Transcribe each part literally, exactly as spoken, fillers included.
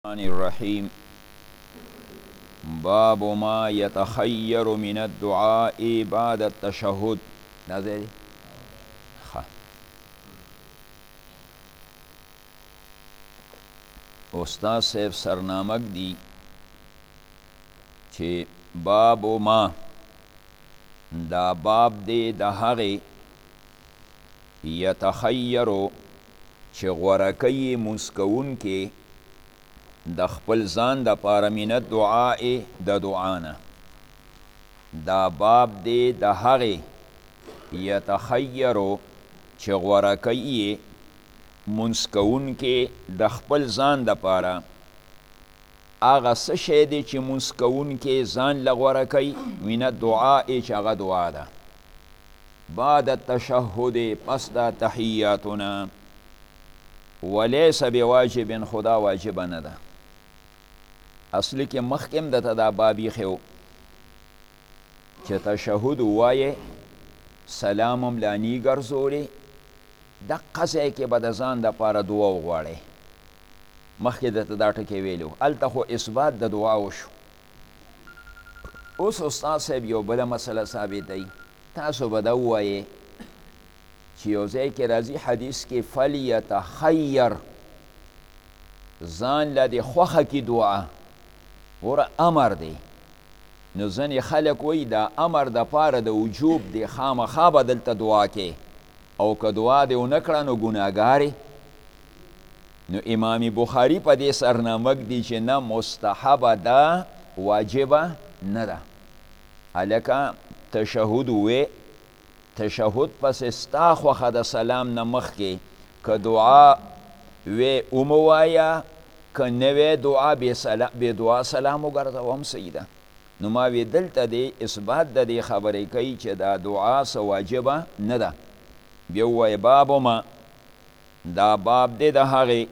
الرحمن الرحيم باب ما يتخير من الدعاء بعد التشهد. نازل خ استاد صاحب سرنامک دی چې باب ما دا باب دی د هغې یتخیرو چې غوره کوي مسکون کې د خپل ځان د پاره من الدعاء د دعانه. دا باب دی د هغې یتخیرو چې غوره کوي منځ کوونکې د خپل ځان د پاره هغه څه شی دی چې منځ کوونکې ځان له غوره کوي من الدعاء چې هغه دعا ده بعد التشهد پس د تحیاتونه ولیس بواجب خدا واجبه نه ده. اصلی کې مخکم د ته دا بابی خو چې تشهد ووایې سلامم لانی ګرځولې دقه ځای کې به د ځان دپاره دعا وغواړې. مخکې د ته دا ټکې ویلو هلته خو اثبات د دعا وشو. اوس استاد صاحب یو بله مسله ثابتوي. تاسو به دا ووایې چې یو ځای کې راځي حدیث کې فلیتخیر ځان له دې خوښه کې دعا وره امر دی. نو ځینې خلک وایي دا امر د پاره د وجوب دی خامخا به دلته دعا کې او که دعا دې ونه کړه نو ګناهګارې. نو امام بخاري په دې سرنامک دی چې نه مستحبه ده واجبه نه ده. هلکه تشهد ووې تشهد پس ستا خوښه د سلام نه مخکې که دعا وې اومه وایه که نه وې دعا بې دعا سلام وګرځوه هم صحیح ده. نو ما وی دلته دی اثبات د دې خبرې کوي چې دا دعا څه واجبه نه ده. بیا ووایه باب ما دا باب دی د هغې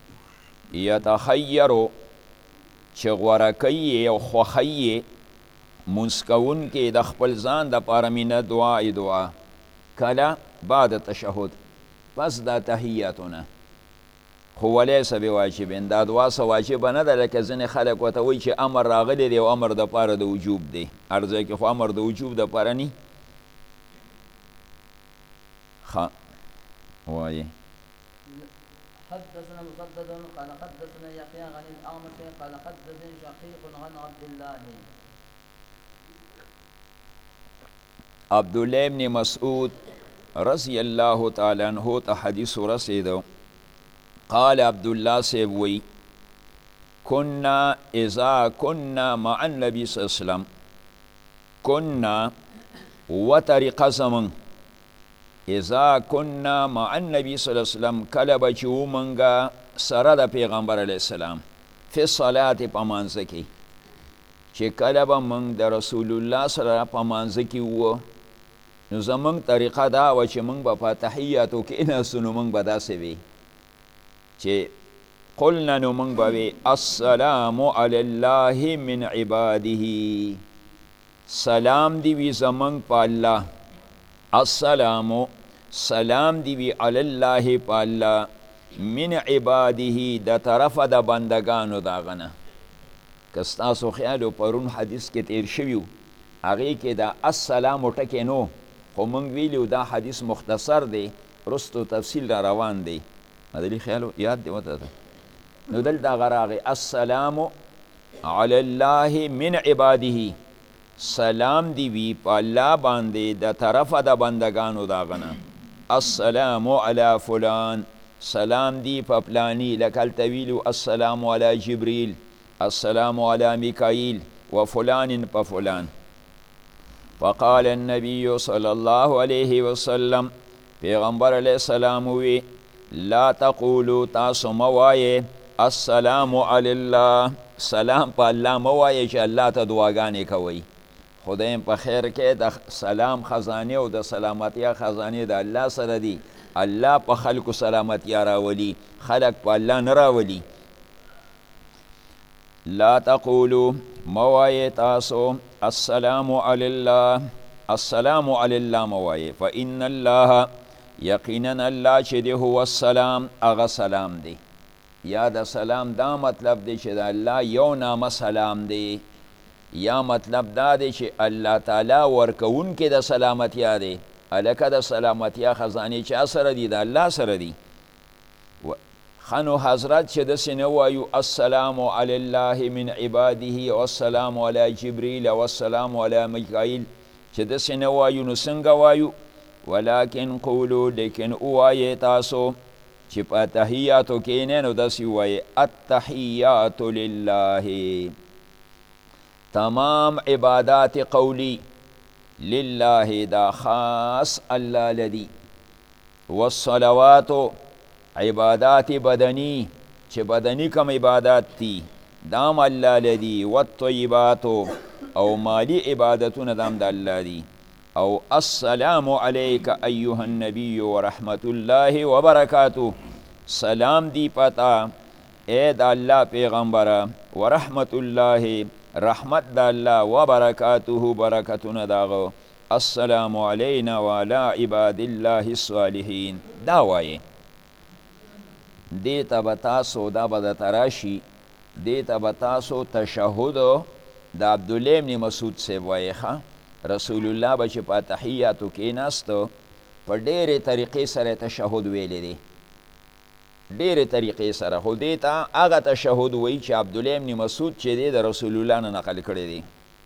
یتخیرو چې غوره کوي او خوښوي منځ کوونکې د خپل ځان دپاره من دعا دعا کله بعد تشهد پس دا تحیاتونه خو ولیس بواجبین دا دعا څه واجبه نه ده. لکه ځینې خلک ورته وایي چې امر راغلی دی او امر دپاره د وجوب دی. هر ځای کې خو امر د وجوب دپاره نی. ښه وایي حدثنا مسدد قال حدثنا يحيى عن الأعمش قال حدثني شقيق عن عبد الله عبدالله ابن مسعود رضی الله تعالی عنہ ته حدیث ورسېدو. قال عبدالله صاحب وی كنا اذا كنا مع النبي صلی الله علیه وسلم كنا وطریقه زمون اذا كنا مع النبي صلی الله علیه وسلم کله به چې ومنګه سره د پیغمبر علیه السلام فی صلات په مانځه کې چې کله به موږ د رسول الله سره په مانځه کې وو نو زموږ طریقه دا وه چې موږ به په تحیاتو کېناستو نو موږ به داسې وي چې قلنا نو موږ به وی السلام علی الله من عباده سلام دی وی زموږ په الله السلام سلام دی وی علی الله په الله من عباده د طرفه د بندگانو د هغه نه. که ستاسو خیال و پرون حدیث کې تیر شوي و هغې کې د السلام ټکې نو خو موږ ویلي دا حدیث مختصر دی رستو تفصیل را روان دی. مدلی خیال یاد دی وته نو دلته هغه راغی السلام علی الله من عباده سلام دی وی په الله باندې د طرفه د بندگانو د هغه نه. السلام علی فلان سلام دی په پلانی لکه هلته ویلو السلام علی جبریل السلام علی میکائیل و فلان په فلان. فقال النبي صلی الله علیه وسلم پیغمبر علیه السلام وی لا تقولوا تاسو موایه السلام علی الله سلام په الله موایه چې الله ته دعاګانې کوئ. خدایم په خیر کې د سلام خزانه او د سلامتیا خزانه د الله سره دی. الله په خلکو سلامتیا راولي خلک په الله نه راولي. لا تقولوا موایه تاسو السلام علی الله السلام علی الله موایه فإن الله یقینا الله چې دی هو السلام هغه سلام دی یا د سلام دا مطلب دی چې د الله یو نامه سلام دی، یا مطلب دا دی چې الله تعالی ورکوونکی د سلامتیا دی. هلکه د سلامتیا خزانې چا سره دي؟ د الله سره دي. خنو حضرت چې داسې نه وایو السلام علی الله من عباده والسلام علی جبریل والسلام علی میکائیل، چې داسې نه وایو نو څنګه وایو؟ ولکن قولو، لیکن ووایې تاسو چې په تحیاتو کښېنئ نو داسې ووایې التحیات لله، تمام عبادات قولی لله دا خاص الله لدی، والصلواتو عبادات بدنی چې بدنی کم عبادات تی دام الله لدی، والطیباتو او مالی عبادتون دام دا الله دی، او السلام علیک ایها النبی ورحمت الله وبرکاته، سلام دی پتا اے دا الله پیغمبر ورحمت الله رحمت دا الله وبرکاته برکتون داغو، السلام علینا وعلى عباد الله الصالحین. دا وایه دیتا بتاسو دا بدا تراشی دیتا بتاسو تشهدو دا عبدالله ابن مسعود سے وایخا رسول الله بچ پا تحیاتو کی ناستو پا دیر طریقی سر تشهد ویلی دی، دیر طریقی سر خود دیتا آغا تشهد وی چه عبدالله ابن مسعود چه دی دا رسول الله نقل کرده دی.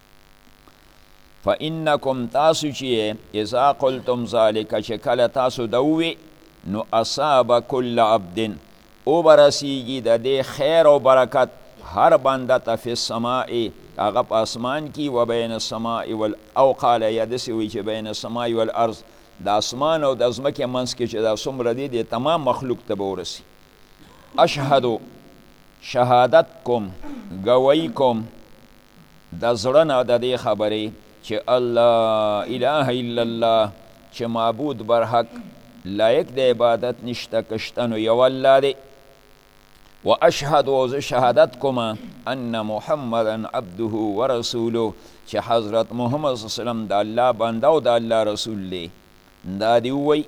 فإنکم تاسو چیه اذا قلتم ذالک چه کل تاسو دووی نو اصاب کل عبدن او برسیگی دا دی خیر و برکت هر بنده تا فی السمائی اغا پا اسمان کی و بین السمائی وال او قال یدسی وی چه بین السمائی والارض دا اسمان او دا ازمک منس کی چه دا سمر دی دی تمام مخلوق تا بورسی. اشهدو شهادت کم گوی کم دا زرن دا دی خبری چه الله اله الا الله چه معبود برحق لایک د عبادت نشته کشتنو یو الله دی. و اشهد و شهادت کما ان محمدا عبده و رسوله چې حضرت محمد صلی الله علیه وسلم د الله بنده او د الله رسول دی. دا دی وی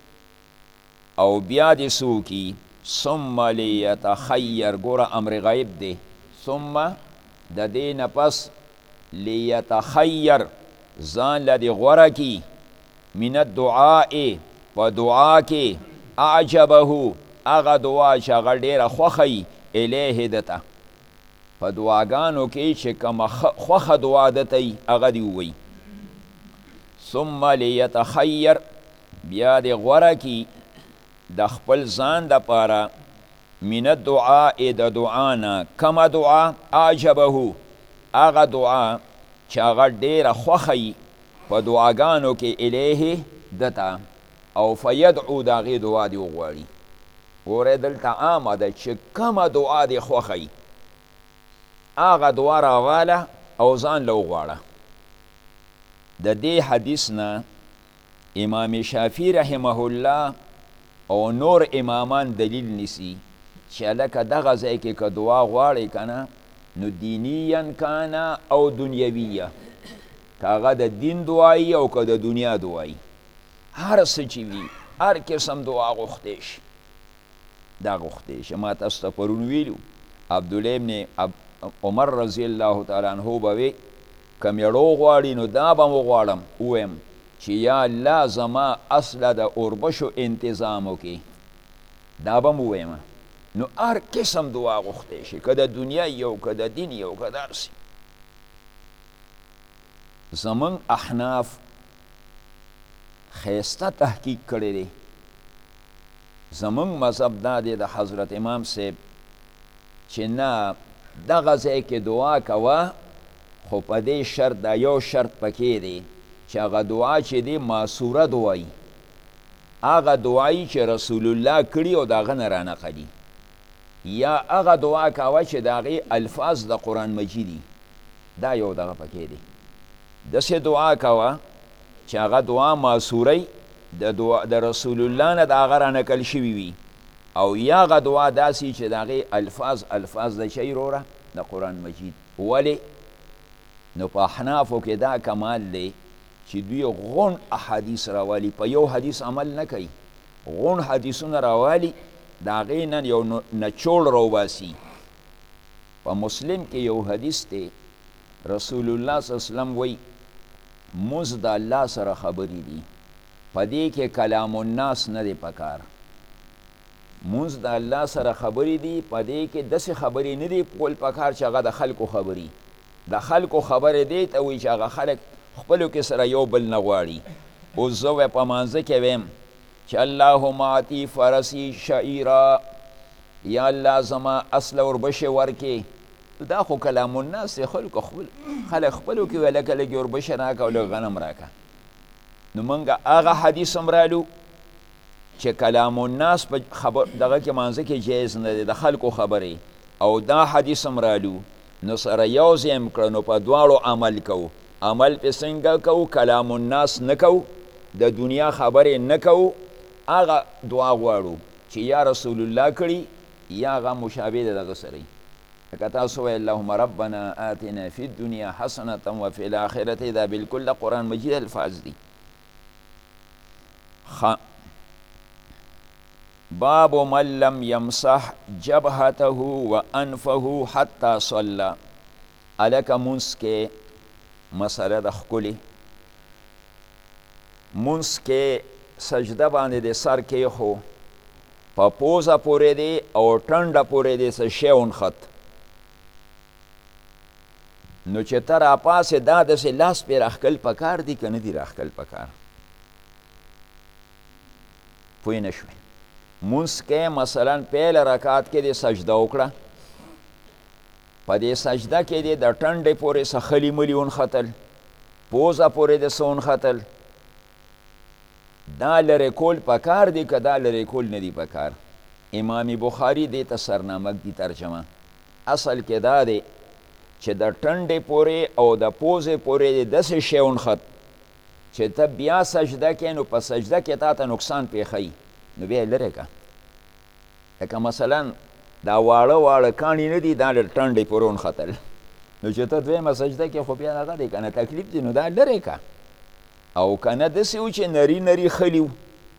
او بیا دی سوکی ثم لیتخیر گوره امر غیب دی، ثم د دین پس لیتخیر ځان لدی غوره کی من الدعاء و دعا کې اعجبه اغا دعا چې هغه ډېره خوښی الیه دته په دعاګانو کې چې کومه خوښه دعا دته وي هغه دې ووایي. ثم لیتخیر بیا دې غوره کي د خپل ځان دپاره من الدعاء د دعا نه کومه دعا اعجبه هغه دعا چې هغه ډېره خوښه په دعاګانو کې الیه دته او فیدعو دا غی دعا دی وغواړي. ګوره دلته عامه ده چې کومه دعا دی خوښی هغه دعا راواله او ځان له وغواړه. د دې حدیث نه امام شافعي رحمه الله او نور امامان دلیل نیسي چې لکه دغه ځای کې که دعا غواړئ که نه نو دینیا کانه او دنیویه، که هغه د دین دعایي او که د دنیا دعایي، هر څه چې وي هر قسم دعا غوښتی شي دا غوښتی شي. ما تاسو ته پرون ویلو عبدالله ابن عمر رضی الله تعالی عنه به وی که میړو غواړي نو دا به م وغواړم ووایم چې یا الله زما اصله د اوربشو انتظام وکړي، دا به م ووایم. نو هر قسم دعا غوښتی شي که د دنیا یو که د دین یو که د هر څه. زمونږ احناف خیسته تحقیق کړی دی. زمونږ مذهب دا دی د حضرت امام صاحب چې نه دغه ځای کې دعا کوه خو په دې شرط دا یو شرط پکې دی چې هغه دعا چې دی معصوره دعایي، هغه دعایي چې رسول الله کړي او د هغه نه رانقلي، یا هغه دعا کوه چې د هغې الفاظ د قرآن مجیدي، دا یو دغه پکې دی. داسې دعا کوه چې هغه دعا معصوری د رسول الله نه د هغه رانقل شوي وي، او یا هغه دعا داسې چې د هغې الفاظ الفاظ د چی وروره د قرآن مجید. ولې نو په احنافو کې دا کمال دی چې دوی غون احادیث راوالي، په یو حدیث عمل نه کوي، غون حدیثونه راوالي د هغې نه یو نچوړ راوباسي. په مسلم کې یو حدیث دی، رسول الله صلی الله علیه وسلم وی مونځ د الله سره خبرې دي، په دې کې کلام الناس نه دی پکار. مونځ د الله سره خبرې دي، په دې کې داسې خبرې نه دي کول پکار چې هغه د خلکو خبرې. د خلکو خبرې دی ته وایي چې هغه خلک خپلو کې سره یو بل نه غواړي. اوس زه وی په مانځه کې ویم چې اللهم آتی فرسی شعیرا، یا الله زما اصل وربشې ورکې. دا خو کلام الناس دی، خلکو خپل خلک خپلو کې وی لکه لږې وربشې راکړه او لږ غنم راکړه. نو موږ هغه حدیث هم رالو چې کلام الناس په خبر دغه کې مانځه کې جایز نه دی، د خلکو خبرې، او دا حدیث هم رالو. نو سره یو ځای هم کړه، نو په دواړو عمل کوو. عمل پې څنګه کوو؟ کلام الناس نه کوو، د دنیا خبرې نه کوو، هغه دعا غواړو چې یا رسول الله کړي یا هغه مشابه د دغه سره. لکه تاسو وایئ اللهم ربنا آتنا فی الدنیا حسنة وفی الاخرة، دا بالکل د قرآن مجید الفاظ دي. باب من لم يمسح جبهته وانفه حتى صلى. الکه منس کې مسله د ښکلې منس کې سجده باندې د سر کې خو په پوزه پورې دی او ټنډه پورې دی څه شی ونښت. نو چې ته راپاسې دا داسې لاس پې راښکل پکار دي که نه دي راښکل پکار؟ پوه نه شوې. مونځ کې مثلا پیل رکعت کې د سجده وکړه، په دې سجده کې دې د ټنډې پورې څه خلي ملي ونښتل، پوزه پورې د څه ونښتل، دا لرې کول پکار دی که دا لرې کول نه دی پکار؟ امام بخاري دې ته سرنامک دی ترجمه. اصل کې دا دی چې د ټنډې پورې او د پوزې پورې دې داسې شی ونښت چې ته بیا سجده کې، نو په سجده کې تا ته نقصان پېښوي، نو بیا یې لرې که. لکه مثلا دا واړه واړه کاڼي نه دي، دا د ټنډې پورې ونښتل، نو چې ته دویمه سجده کې خو بیا هغه دی که نه تکلیف دی، نو دا لرې که. او که نه داسې و چې نري نري خلي و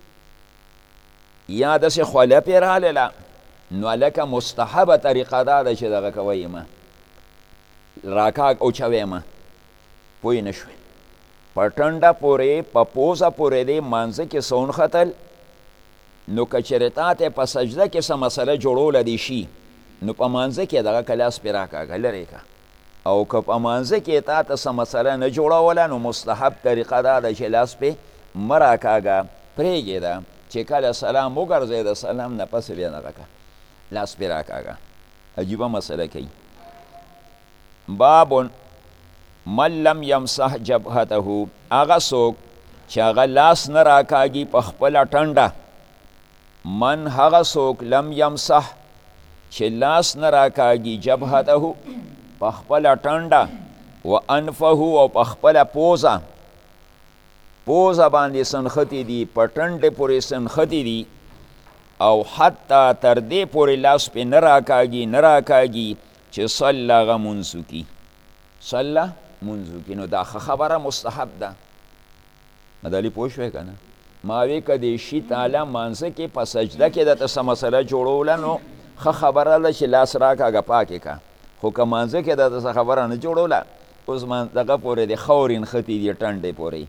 یا داسې خوله پې راغلله، نو هلکه مستحبه طریقه دا ده چې دغه کوی مه راکاږ اوچوی مه. پوه نه شوې. په ټنډه پورې په پوزه پورې دی مانځه کې څه ونښتل، نو که چېرې تا ته په سجده کې څه مسله جوړوله دی شي، نو په مانځه کې دغه که لاس پې راکاږه لرې که. او که په مانځه کې تا ته څه مسله نه جوړوله، نو مستحب طریقه دا ده چې لاس پې مه راکاږه، پرېږدې چې کله سلام وګرځې د سلام نه پس بیا دغه که لاس پې راکاږه. عجیبه مسله کوي. باب من لم یمسح جبهته، هغه څوک چې هغه لاس نه راکاږي په خپله ټنډه. من هغه څوک لم یمسح چې لاس نه راکاږي جبهته په خپله ټنډه، و انفه او په خپله پوزه، پوزه باندې سنښتې دي، په ټنډې پورې سنښتې دي، او حتی تر دې پورې لاس پې نه راکاږي نه راکاږي چې صلی هغه مونځ وکړي. صلی مونځ وکړي. نو دا ښه خبره مستحب ده. مدلي پوه شوې که نه؟ ما وی که دې شي تعالی مانځه کې په سجده کې درته څه مسله جوړوله، نو ښه خبره ده چې لاس راکاږه پاکې که. خو که مانځه کې درته څه خبره نه جوړوله، اوس دغه پورې د خاورې نښتې دي ټنډې پورې،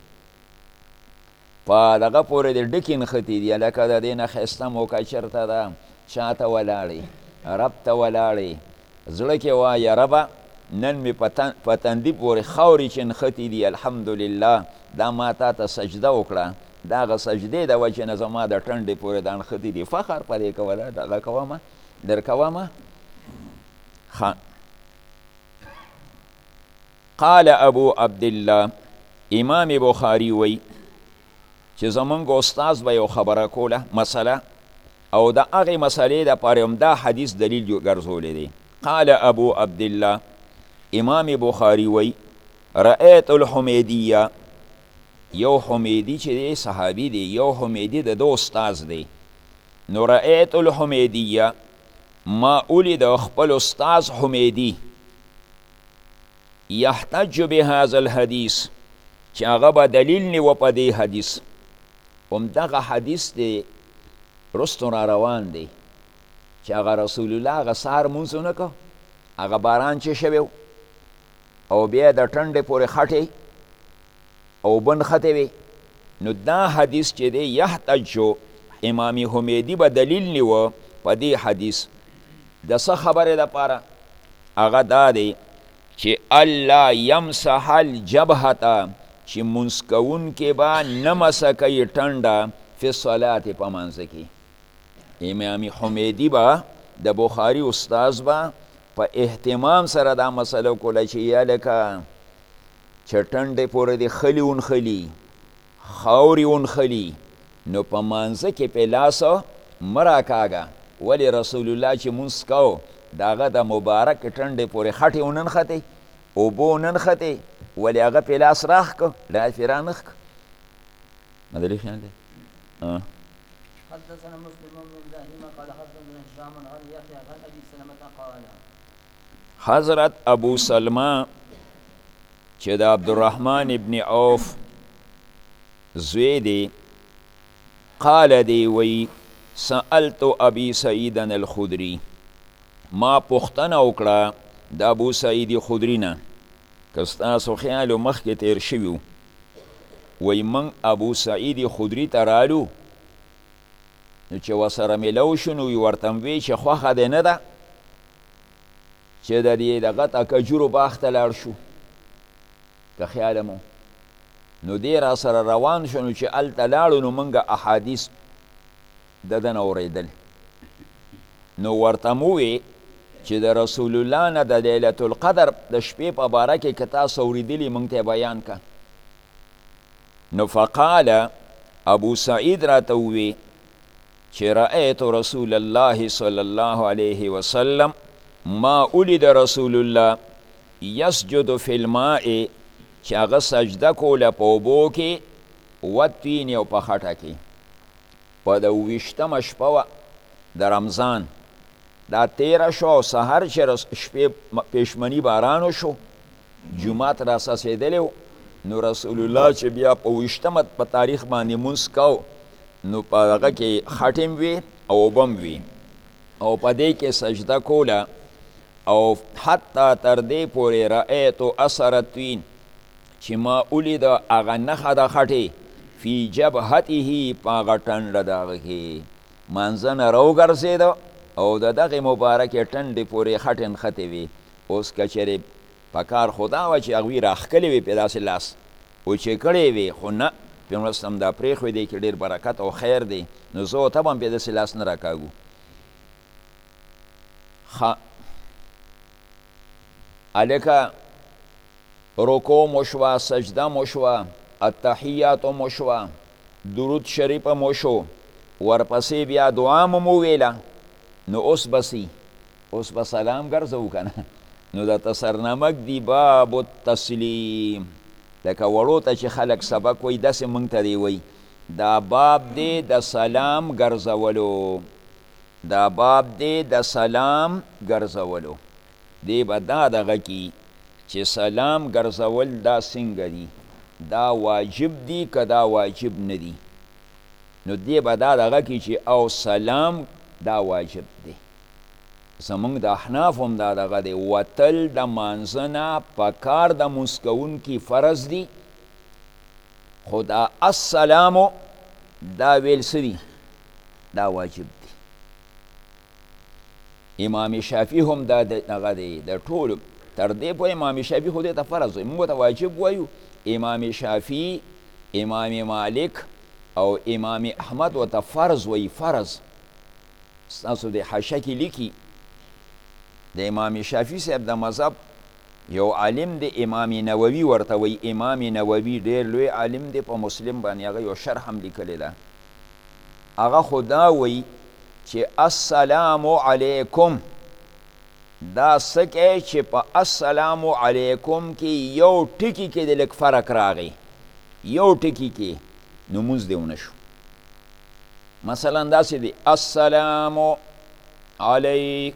په دغه پورې د ډکې نښتې دي، لکه د دې نه ښایسته موقع چېرته ده، چا ته ولاړې، رب ته ولاړې، زړه کې وایه ربه نن مې په تندي پورې خاورې چې نښتې دي، الحمدلله دا ما تا ته سجده وکړه، د هغه سجدې د وجې نه زما د ټنډې پورې دا نښتې دي، فخر په دې کوله دغه کومه در کومه. قال ابو عبدالله، امام بخاري وی چې زمونږ استاذ به یو خبره کوله مسله، او د هغې مسلې دپاره هم دا حدیث دلیل ګرځولی دی. قال ابو عبدالله، امام بخاري وی رأیت الحمیدیه، یو حمیدی چې دی صحابي دی، یو حمیدی د دو استاذ دی. نو رأیت الحمیدیه، ما اولید خپل استاذ حمیدی، یحتج بهذا الحدیث، چې هغه به دلیل نیوه په دې حدیث. همدغه حدیث دی رستو را روان دی، چې هغه رسول الله هغه سهار مونځ ونه که هغه باران چې شوی او بیا د ټنډې پورې خټې او بن خطې وي نو دا حدیث چې دی یحتجو امام حمیدی به دلیل نیوه په دې حدیث د څه خبرې دپاره هغه دا دی چې الله یمسح الجبهته چې مونځ کوونکې به نه مسه کوي ټنډه فی الصلات په منځ کې امام حمیدی به د بخاري استاز به په اهتمام سره دا مسله کوله چې یا لکه چې ټنډې پورې دې خلي ونخلي خاورې ونخلي نو په مانځه کې پې لاس مه راکاږه ولې رسول الله چې مونځ کو د هغه د مبارک ټنډې پورې خټې وننښتې اوبه وننښتې ولې هغه پې لاس راښ که لاس پې رانښ که مدلي خیال دی حدثنا مسلم بن ابراهيم قال حدثنا هشام عن يحيى عن ابي سلمة قال حضرت ابو سلمه چې د عبدالرحمن ابن عوف زوی دی قال دی وی سألت ابي سعید الخدری ما پوښتنه وکړه د ابو سعید خدری نه که ستاسو خیالو مخکې تیر شوي وی من ابو سعید خدری ته رالو نو چې ورسره میلو شو نو ورته وی چې خوښه دی نه ده چې د دې دغه ته کجورو باغ ته لاړ شو که خیاله مو نو دی را سره روان شو نو چې هلته لاړو نو موږ احادیث د ده نه اورېدل نو ورته مو وی چې د رسول الله نه د لیلة القدر د شپې په باره کې که تاسو اورېدلي موږ ته بیان که نو فقال ابو سعید راته ووی چې رأیت رسول الله صلی الله علیه وسلم ما ولید رسول الله یسجد فی الماء چې هغه سجده کوله په اوبو کې والتین او په خټه کې په د اوویشتمه شپه وه د رمضان دا تیره شو او سهار چې شپې پېشمني باران شو جومات را څڅېدلی و نو رسول الله چې بیا په اوویشتمه په تاریخ باندې مونځ کو نو په هغه کې خټې وي او اوبه وي او په دې کې سجده کوله او حتی تر دې پورې رأیتو اثر الطین چې ما ولیده هغه نښه د خټې فی جبهته په هغه ټنډه د هغه کې منځه نه راوګرځېده او د دغې مبارکې ټنډې پورې خټې نښتې وي اوس که چېرې په کار خو دا وه چې هغوی راښکلې وي پې داسې لاس او چې کړی وي خو نه پیغمبر اسلام دا پرېښوی دی کې ډېر برکت او خیر دی نو زه او ته به هم پې داسې لاس نه راکاږو ښه هلکه رکوع مو شوه سجده مو شوه التحیاتو مو شوه درود شریفه مو شو ورپسې بیا دعا مو مو ویله نو اوس بسی اوس به سلام ګرځوو که نه نو د تسرنمک دی باب التسلیم لکه وړو ته چې خلک سبق وی داسې موږ ته دی وی دا باب دی د سلام ګرځولو دا باب دی د سلام ګرځولو دی به دا دغه کی چې سلام ګرځول دا څنګه دي دا واجب دی که دا واجب نه دی نو دی به دا دغه کی چې او سلام دا واجب دی زمونږ د احناف هم دا دغه دی وتل د مانځه نه په کار د مونځ کوونکي فرض دی خو دا السلامو دا ویل څه دی دا واجب دی امام شافعي هم دا دغه دی د ټولو تر دې پورې امام شافعي خو دې ته فرض وایي موږ ته واجب وایو امام شافعي امام مالک او امام احمد ورته فرض وایي فرض ستاسو د حاشیه کې لیکي د امام شافعي صاحب د مذهب یو عالم د امام نووي ورته وایي امام نووي ډېر لوی عالم دی په مسلم باندې هغه یو شرح هم لیکلی ده هغه خو دا وایي چې السلام علیکم دا څه کوي چې په السلام علیکم کې یو ټکي کې د لږ فرق راغی یو ټکي کې نو مونځ دې ونه شو مثلا داسې دی السلام علیک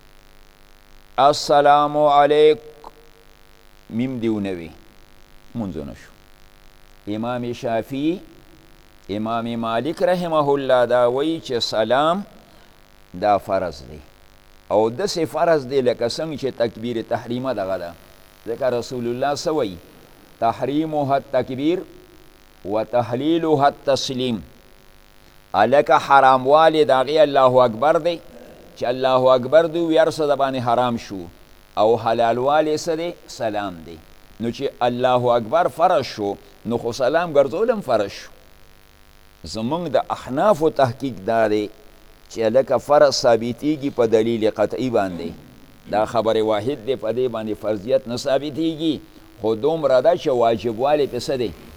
السلام علیک میم دې ونه وي مونځ ونه شو امام شافعي امام مالک رحمه الله دا وایي چې سلام دا فرض دی او داسې فرض دی لکه څنګه چې تکبیر تحریمه دغه ده ځکه رسول الله څه وایي تحریمها التکبیر و تحلیلها التسلیم هلکه حراموالی د هغې الله اکبر دی چې الله اکبر دی وي هر څه د باندې حرام شو او حلالوالی څه دی سلام دی نو چې الله اکبر فرض شو نو خو سلام ګرځول هم فرض شو زمونږ د احنافو تحقیق دا دی چې هلکه فرض ثابتېږي په دلیل قطعي باندې دا خبر واحد دی په دې باندې فرضیت نه ثابتېږي خو دومره ده چې واجبوالی پې څه دی